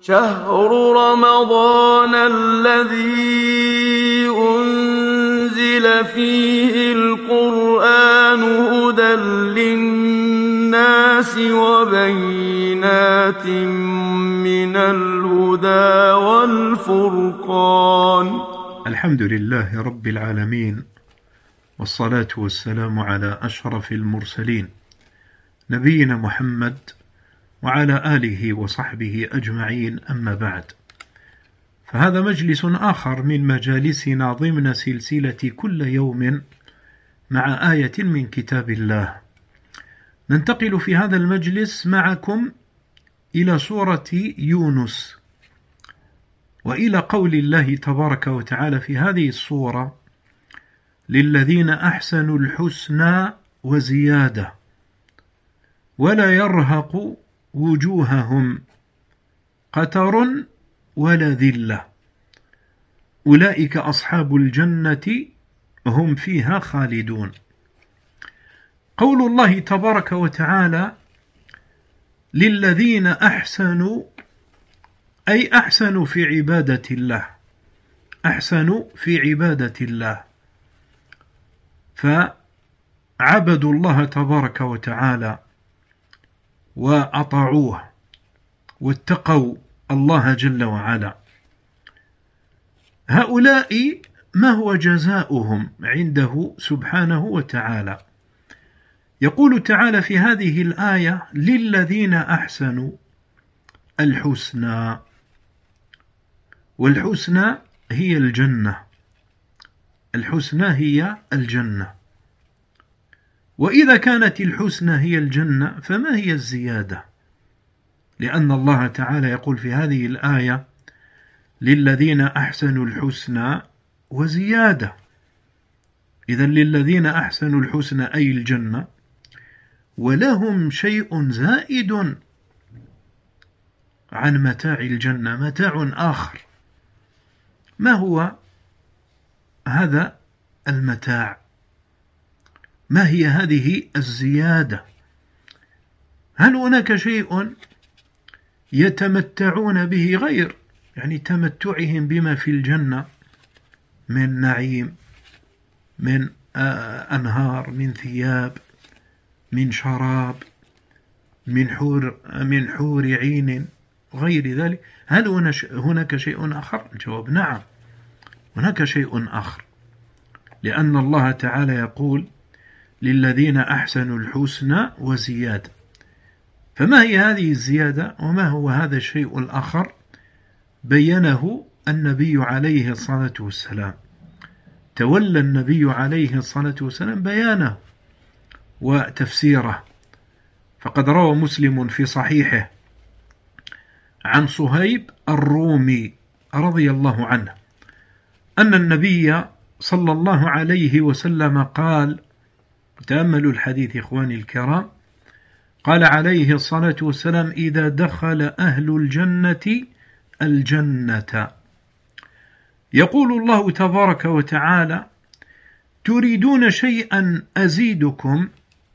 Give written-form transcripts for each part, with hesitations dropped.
شهر رمضان الذي أنزل فيه القرآن هدى للناس وبينات من الهدى والفرقان. الحمد لله رب العالمين، والصلاة والسلام على أشرف المرسلين نبينا محمد وعلى آله وصحبه أجمعين، أما بعد، فهذا مجلس آخر من مجالسنا ضمن سلسلة كل يوم مع آية من كتاب الله. ننتقل في هذا المجلس معكم إلى سورة يونس، وإلى قول الله تبارك وتعالى في هذه السورة: للذين أحسنوا الحسنى وزيادة ولا يرهق وجوههم قتر ولا ذلة أولئك أصحاب الجنة هم فيها خالدون. قول الله تبارك وتعالى للذين أحسنوا، أي أحسنوا في عبادة الله، أحسنوا في عبادة الله، فعبدوا الله تبارك وتعالى وأطاعوه واتقوا الله جل وعلا. هؤلاء ما هو جزاؤهم عنده سبحانه وتعالى؟ يقول تعالى في هذه الآية: للذين أحسنوا الحسنى، والحسنى هي الجنة، الحسنى هي الجنة. وإذا كانت الحسنى هي الجنة فما هي الزيادة؟ لأن الله تعالى يقول في هذه الآية: للذين أحسنوا الحسنى وزيادة. إذن للذين أحسنوا الحسنى أي الجنة، ولهم شيء زائد عن متاع الجنة، متاع آخر. ما هو هذا المتاع؟ ما هي هذه الزيادة؟ هل هناك شيء يتمتعون به غير يعني تمتعهم بما في الجنة من نعيم، من أنهار، من ثياب، من شراب، من حور عين غير ذلك؟ هل هناك شيء آخر؟ الجواب نعم، هناك شيء آخر، لأن الله تعالى يقول: للذين أحسنوا الحسنى وزيادة. فما هي هذه الزيادة وما هو هذا الشيء الآخر؟ بينه النبي عليه الصلاة والسلام، تولى النبي عليه الصلاة والسلام بيانه وتفسيره. فقد روى مسلم في صحيحه عن صهيب الرومي رضي الله عنه أن النبي صلى الله عليه وسلم قال، تأملوا الحديث إخواني الكرام، قال عليه الصلاة والسلام: إذا دخل أهل الجنة الجنة يقول الله تبارك وتعالى: تريدون شيئا أزيدكم؟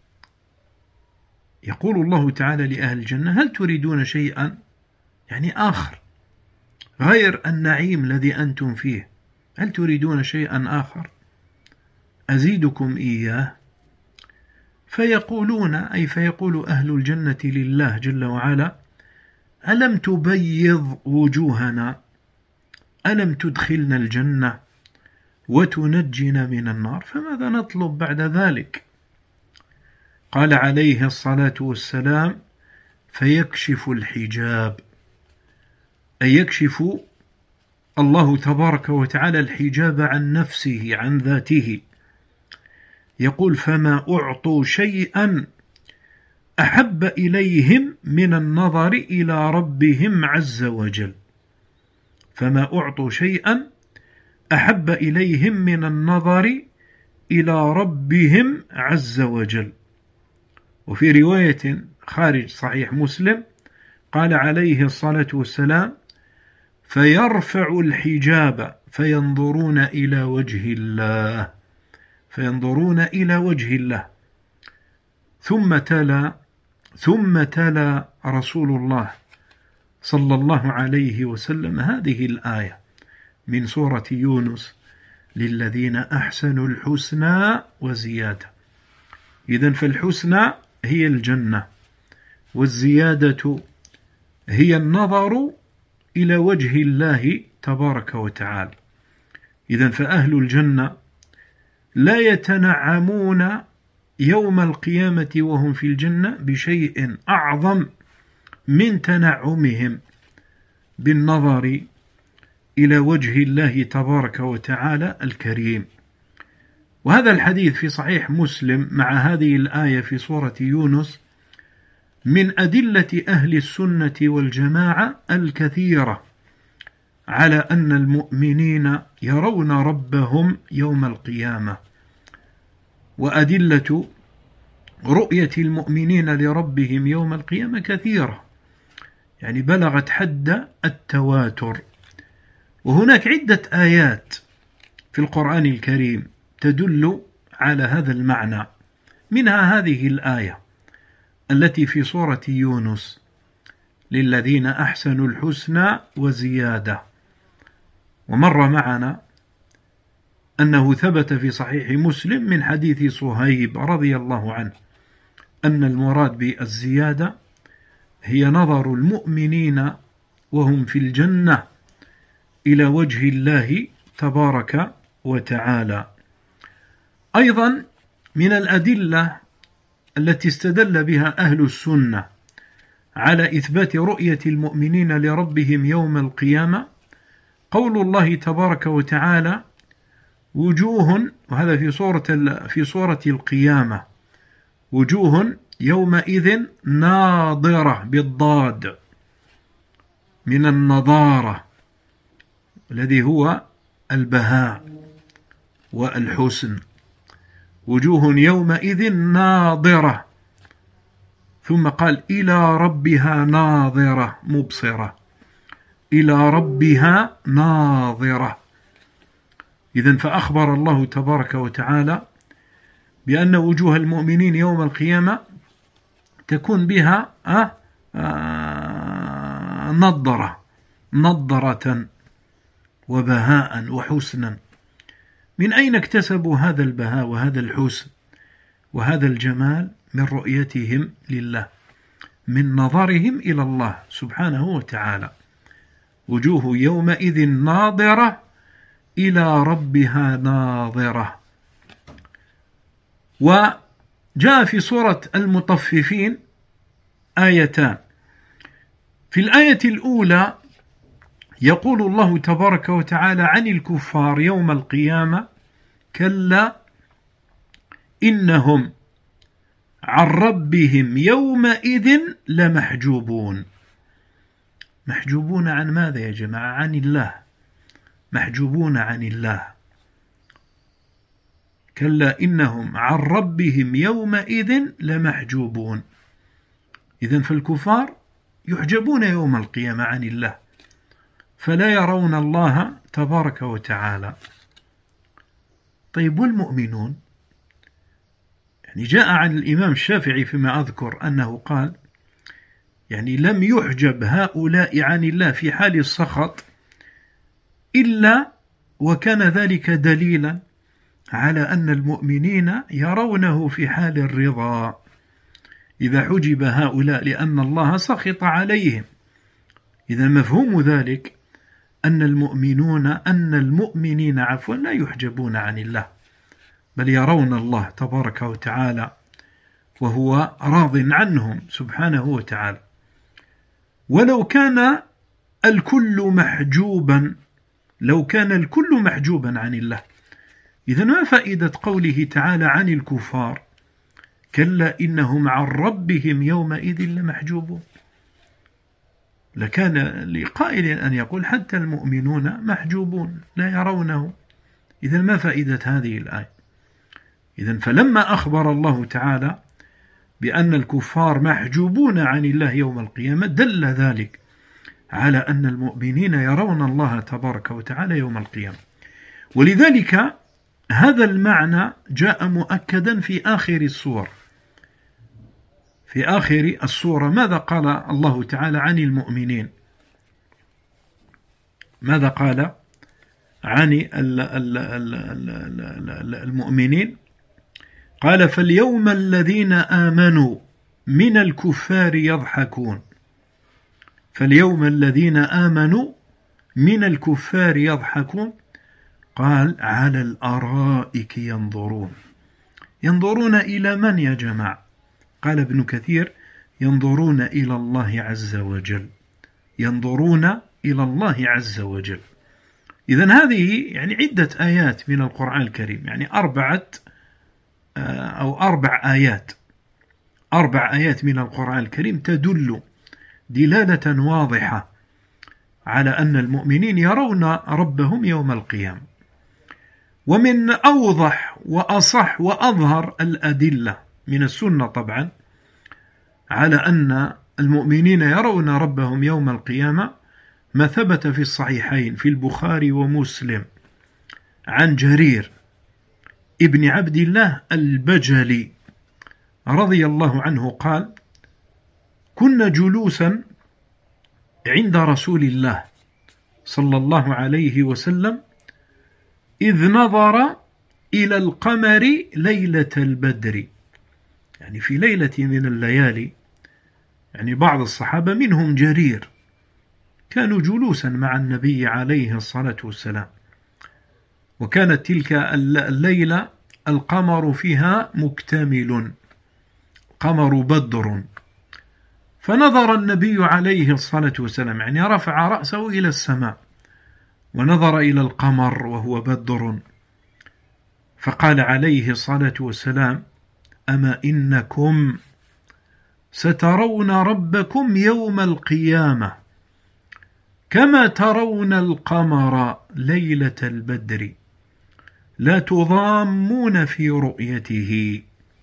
يقول الله تعالى لأهل الجنة: هل تريدون شيئا يعني آخر غير النعيم الذي أنتم فيه؟ هل تريدون شيئا آخر أزيدكم إياه؟ فيقولون، أي فيقول أهل الجنة لله جل وعلا: ألم تبيض وجوهنا؟ ألم تدخلنا الجنة وتنجنا من النار؟ فماذا نطلب بعد ذلك؟ قال عليه الصلاة والسلام: فيكشف الحجاب، أي يكشف الله تبارك وتعالى الحجاب عن نفسه، عن ذاته. يقول: فما أعطوا شيئا أحب إليهم من النظر إلى ربهم عز وجل، فما أعطوا شيئا أحب إليهم من النظر إلى ربهم عز وجل. وفي رواية خارج صحيح مسلم قال عليه الصلاة والسلام: فيرفع الحجاب فينظرون إلى وجه الله، فينظرون إلى وجه الله. ثم تلا رسول الله صلى الله عليه وسلم هذه الآية من سورة يونس: للذين أحسنوا الحسنى وزيادة. إذن فالحسنى هي الجنة، والزيادة هي النظر إلى وجه الله تبارك وتعالى. إذن فأهل الجنة لا يتنعمون يوم القيامة وهم في الجنة بشيء أعظم من تنعمهم بالنظر إلى وجه الله تبارك وتعالى الكريم. وهذا الحديث في صحيح مسلم مع هذه الآية في سورة يونس من أدلة أهل السنة والجماعة الكثيرة على أن المؤمنين يرون ربهم يوم القيامة. وأدلة رؤية المؤمنين لربهم يوم القيامة كثيرة، يعني بلغت حد التواتر. وهناك عدة آيات في القرآن الكريم تدل على هذا المعنى، منها هذه الآية التي في سورة يونس: للذين أحسنوا الحسنى وزيادة. ومر معنا أنه ثبت في صحيح مسلم من حديث صهيب رضي الله عنه أن المراد بالزيادة هي نظر المؤمنين وهم في الجنة إلى وجه الله تبارك وتعالى. أيضا من الأدلة التي استدل بها أهل السنة على إثبات رؤية المؤمنين لربهم يوم القيامة قول الله تبارك وتعالى: وجوه، وهذا في سورة القيامة: وجوه يومئذ ناضرة بالضاد من النضارة الذي هو البهاء والحسن. وجوه يومئذ ناضرة، ثم قال: إلى ربها ناظرة مبصرة، إلى ربها ناظرة. إذن فأخبر الله تبارك وتعالى بأن وجوه المؤمنين يوم القيامة تكون بها نضرة وبهاء وحسنا. من أين اكتسبوا هذا البهاء وهذا الحسن وهذا الجمال؟ من رؤيتهم لله، من نظرهم إلى الله سبحانه وتعالى. وجوه يومئذ ناظرة إلى ربها ناظرة. وجاء في سورة المطففين آيتان. في الآية الأولى يقول الله تبارك وتعالى عن الكفار يوم القيامة: كلا إنهم عن ربهم يومئذ لمحجوبون. محجوبون عن ماذا يا جماعة؟ عن الله، محجوبون عن الله. كلا إنهم عن ربهم يومئذ لمحجوبون. إذن فالكفار يحجبون يوم القيامة عن الله، فلا يرون الله تبارك وتعالى. طيب والمؤمنون؟ يعني جاء عن الإمام الشافعي فيما أذكر أنه قال: يعني لم يحجب هؤلاء عن الله في حال السخط إلا وكان ذلك دليلا على أن المؤمنين يرونه في حال الرضا، إذا حجب هؤلاء لأن الله سخط عليهم. إذا مفهوم ذلك أن المؤمنين لا يحجبون عن الله، بل يرون الله تبارك وتعالى وهو راض عنهم سبحانه وتعالى. ولو كان الكل محجوبا، لو كان الكل محجوبا عن الله، إذن ما فائدة قوله تعالى عن الكفار: كلا إنهم عن ربهم يومئذ لمحجوبون؟ لكان لقائل أن يقول حتى المؤمنون محجوبون لا يرونه. إذن ما فائدة هذه الآية؟ إذن فلما أخبر الله تعالى بأن الكفار محجوبون عن الله يوم القيامة دل ذلك على أن المؤمنين يرون الله تبارك وتعالى يوم القيامة. ولذلك هذا المعنى جاء مؤكدا في آخر السور. في آخر السورة ماذا قال الله تعالى عن المؤمنين؟ ماذا قال عن المؤمنين؟ قال: فاليوم الذين آمنوا من الكفار يضحكون. فاليوم الذين آمنوا من الكفار يضحكون. قال: على الأرائك ينظرون. ينظرون إلى من يا جماعة؟ قال ابن كثير: ينظرون إلى الله عز وجل. ينظرون إلى الله عز وجل. إذن هذه يعني عدة آيات من القرآن الكريم، يعني أربع آيات من القرآن الكريم تدل دلالة واضحة على أن المؤمنين يرون ربهم يوم القيامة. ومن أوضح وأصح وأظهر الأدلة من السنة طبعا على أن المؤمنين يرون ربهم يوم القيامة ما ثبت في الصحيحين في البخاري ومسلم عن جرير ابن عبد الله البجلي رضي الله عنه قال: كنا جلوسا عند رسول الله صلى الله عليه وسلم إذ نظر إلى القمر ليلة البدر. يعني في ليلة من الليالي، يعني بعض الصحابة منهم جرير كانوا جلوسا مع النبي عليه الصلاة والسلام، وكانت تلك الليلة القمر فيها مكتمل، قمر بدر. فنظر النبي عليه الصلاة والسلام، يعني رفع رأسه إلى السماء ونظر إلى القمر وهو بدر، فقال عليه الصلاة والسلام: أما إنكم سترون ربكم يوم القيامة كما ترون القمر ليلة البدر لا تضامون في رؤيته.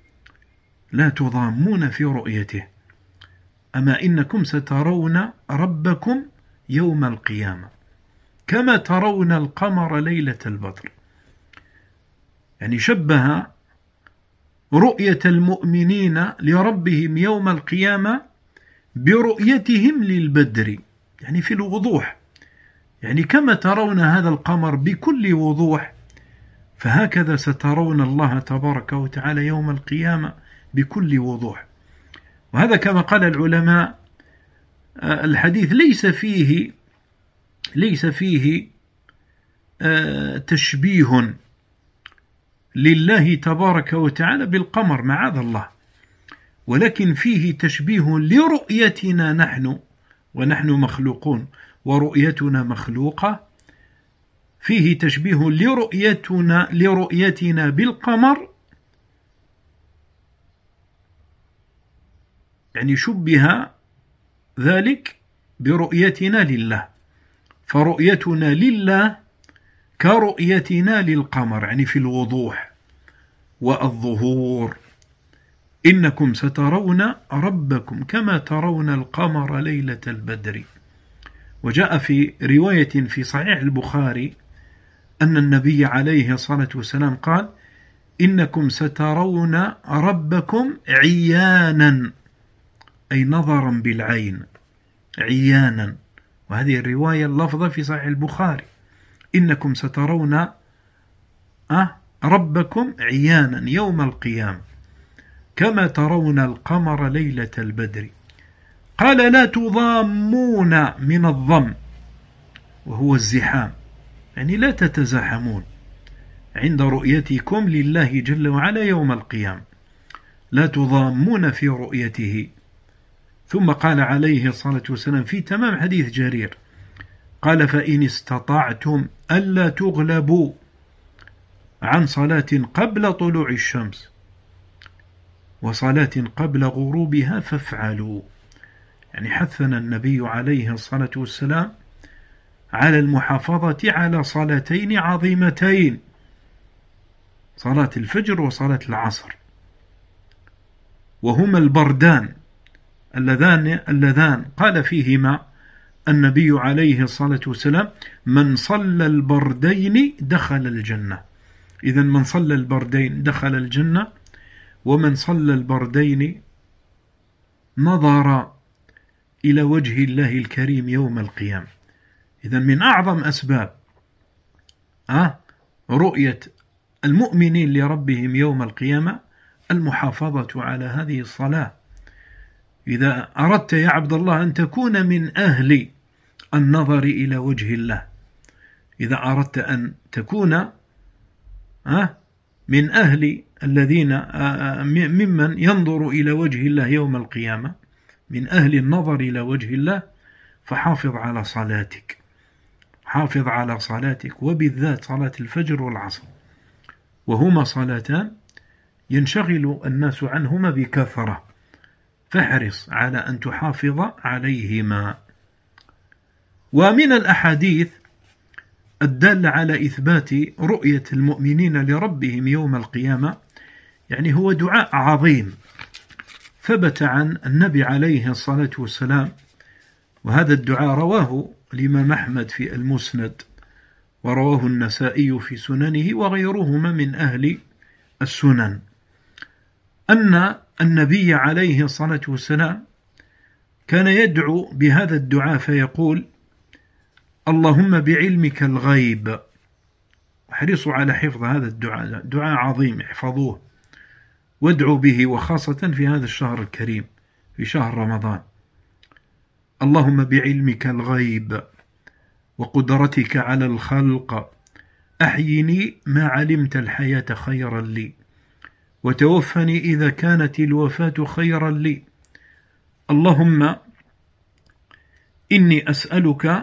لا تضامون في رؤيته. أما إنكم سترون ربكم يوم القيامة كما ترون القمر ليلة البدر. يعني شبه رؤية المؤمنين لربهم يوم القيامة برؤيتهم للبدر، يعني في الوضوح. يعني كما ترون هذا القمر بكل وضوح، فهكذا سترون الله تبارك وتعالى يوم القيامة بكل وضوح. وهذا كما قال العلماء الحديث ليس فيه تشبيه لله تبارك وتعالى بالقمر معاذ الله، ولكن فيه تشبيه لرؤيتنا نحن، ونحن مخلوقون ورؤيتنا مخلوقة. فيه تشبيه لرؤيتنا بالقمر، يعني شبه ذلك برؤيتنا لله، فرؤيتنا لله كرؤيتنا للقمر، يعني في الوضوح والظهور. إنكم سترون ربكم كما ترون القمر ليلة البدر. وجاء في رواية في صحيح البخاري أن النبي عليه الصلاة والسلام قال: إنكم سترون ربكم عيانا، أي نظرا بالعين، عيانا. وهذه الرواية اللفظة في صحيح البخاري: إنكم سترون ربكم عيانا يوم القيامة كما ترون القمر ليلة البدر. قال: لا تضامون من الضم، وهو الزحام، يعني لا تتزاحمون عند رؤيتكم لله جل وعلا يوم القيامة، لا تضامون في رؤيته. ثم قال عليه الصلاة والسلام في تمام حديث جرير، قال: فإن استطعتم ألا تغلبوا عن صلاة قبل طلوع الشمس وصلاة قبل غروبها فافعلوا. يعني حثنا النبي عليه الصلاة والسلام على المحافظة على صلاتين عظيمتين، صلاة الفجر وصلاة العصر، وهما البردان اللذان قال فيهما النبي عليه الصلاة والسلام: من صلى البردين دخل الجنة. إذن من صلى البردين دخل الجنة، ومن صلى البردين نظر إلى وجه الله الكريم يوم القيامة. إذن من أعظم أسباب رؤية المؤمنين لربهم يوم القيامة المحافظة على هذه الصلاة. إذا أردت يا عبد الله أن تكون من أهل النظر إلى وجه الله، إذا أردت أن تكون من أهل الذين ممن ينظر إلى وجه الله يوم القيامة، من أهل النظر إلى وجه الله، فحافظ على صلاتك، حافظ على صلاتك، وبالذات صلاة الفجر والعصر، وهما صلاتان ينشغل الناس عنهما بكثرة، فاحرص على أن تحافظ عليهما. ومن الأحاديث الدالة على إثبات رؤية المؤمنين لربهم يوم القيامة يعني هو دعاء عظيم ثبت عن النبي عليه الصلاة والسلام، وهذا الدعاء رواه الإمام أحمد في المسند، ورواه النسائي في سننه وغيرهما من أهل السنن، أن النبي عليه الصلاة والسلام كان يدعو بهذا الدعاء فيقول: اللهم بعلمك الغيب. احرصوا على حفظ هذا الدعاء، دعاء عظيم، احفظوه وادعوا به، وخاصة في هذا الشهر الكريم، في شهر رمضان. اللهم بعلمك الغيب وقدرتك على الخلق أحيني ما علمت الحياة خيرا لي، وتوفني إذا كانت الوفاة خيرا لي. اللهم إني أسألك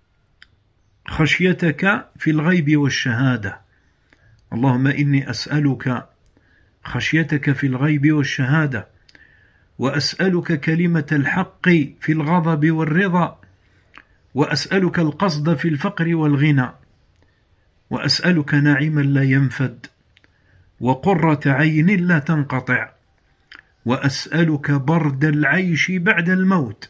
خشيتك في الغيب والشهادة. اللهم إني أسألك خشيتك في الغيب والشهادة، وأسألك كلمة الحق في الغضب والرضا، وأسألك القصد في الفقر والغنى، وأسألك نعيما لا ينفد، وقرة عين لا تنقطع، وأسألك برد العيش بعد الموت،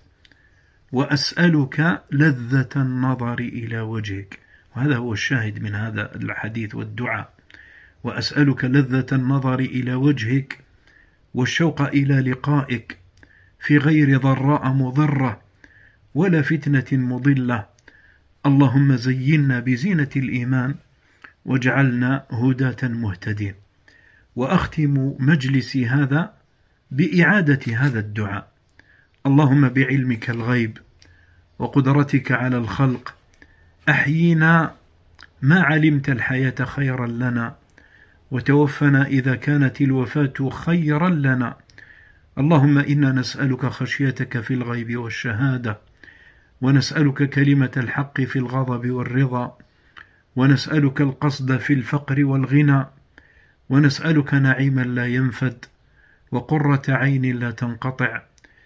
وأسألك لذة النظر إلى وجهك. وهذا هو الشاهد من هذا الحديث والدعاء: وأسألك لذة النظر إلى وجهك والشوق إلى لقائك في غير ضراء مضرة ولا فتنة مضلة. اللهم زينا بزينة الإيمان واجعلنا هداة مهتدين. وأختم مجلسي هذا بإعادة هذا الدعاء: اللهم بعلمك الغيب وقدرتك على الخلق أحيينا ما علمت الحياة خيرا لنا، وتوفنا إذا كانت الوفاة خيرا لنا. اللهم إنا نسألك خشيتك في الغيب والشهادة، ونسألك كلمة الحق في الغضب والرضا، ونسألك القصد في الفقر والغنى، ونسألك نعيما لا ينفد، وقرة عين لا تنقطع،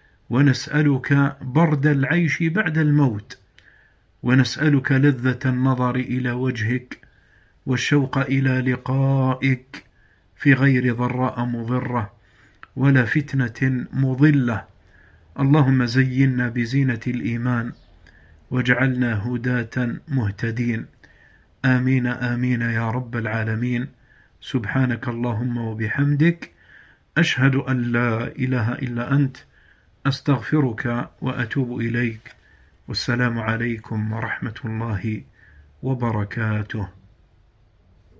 ونسألك برد العيش بعد الموت، ونسألك لذة النظر إلى وجهك والشوق إلى لقائك في غير ضراء مضرة ولا فتنة مضلة. اللهم زينا بزينة الإيمان واجعلنا هداة مهتدين. آمين آمين يا رب العالمين. سبحانك اللهم وبحمدك، أشهد أن لا إله إلا أنت، أستغفرك وأتوب إليك. والسلام عليكم ورحمة الله وبركاته.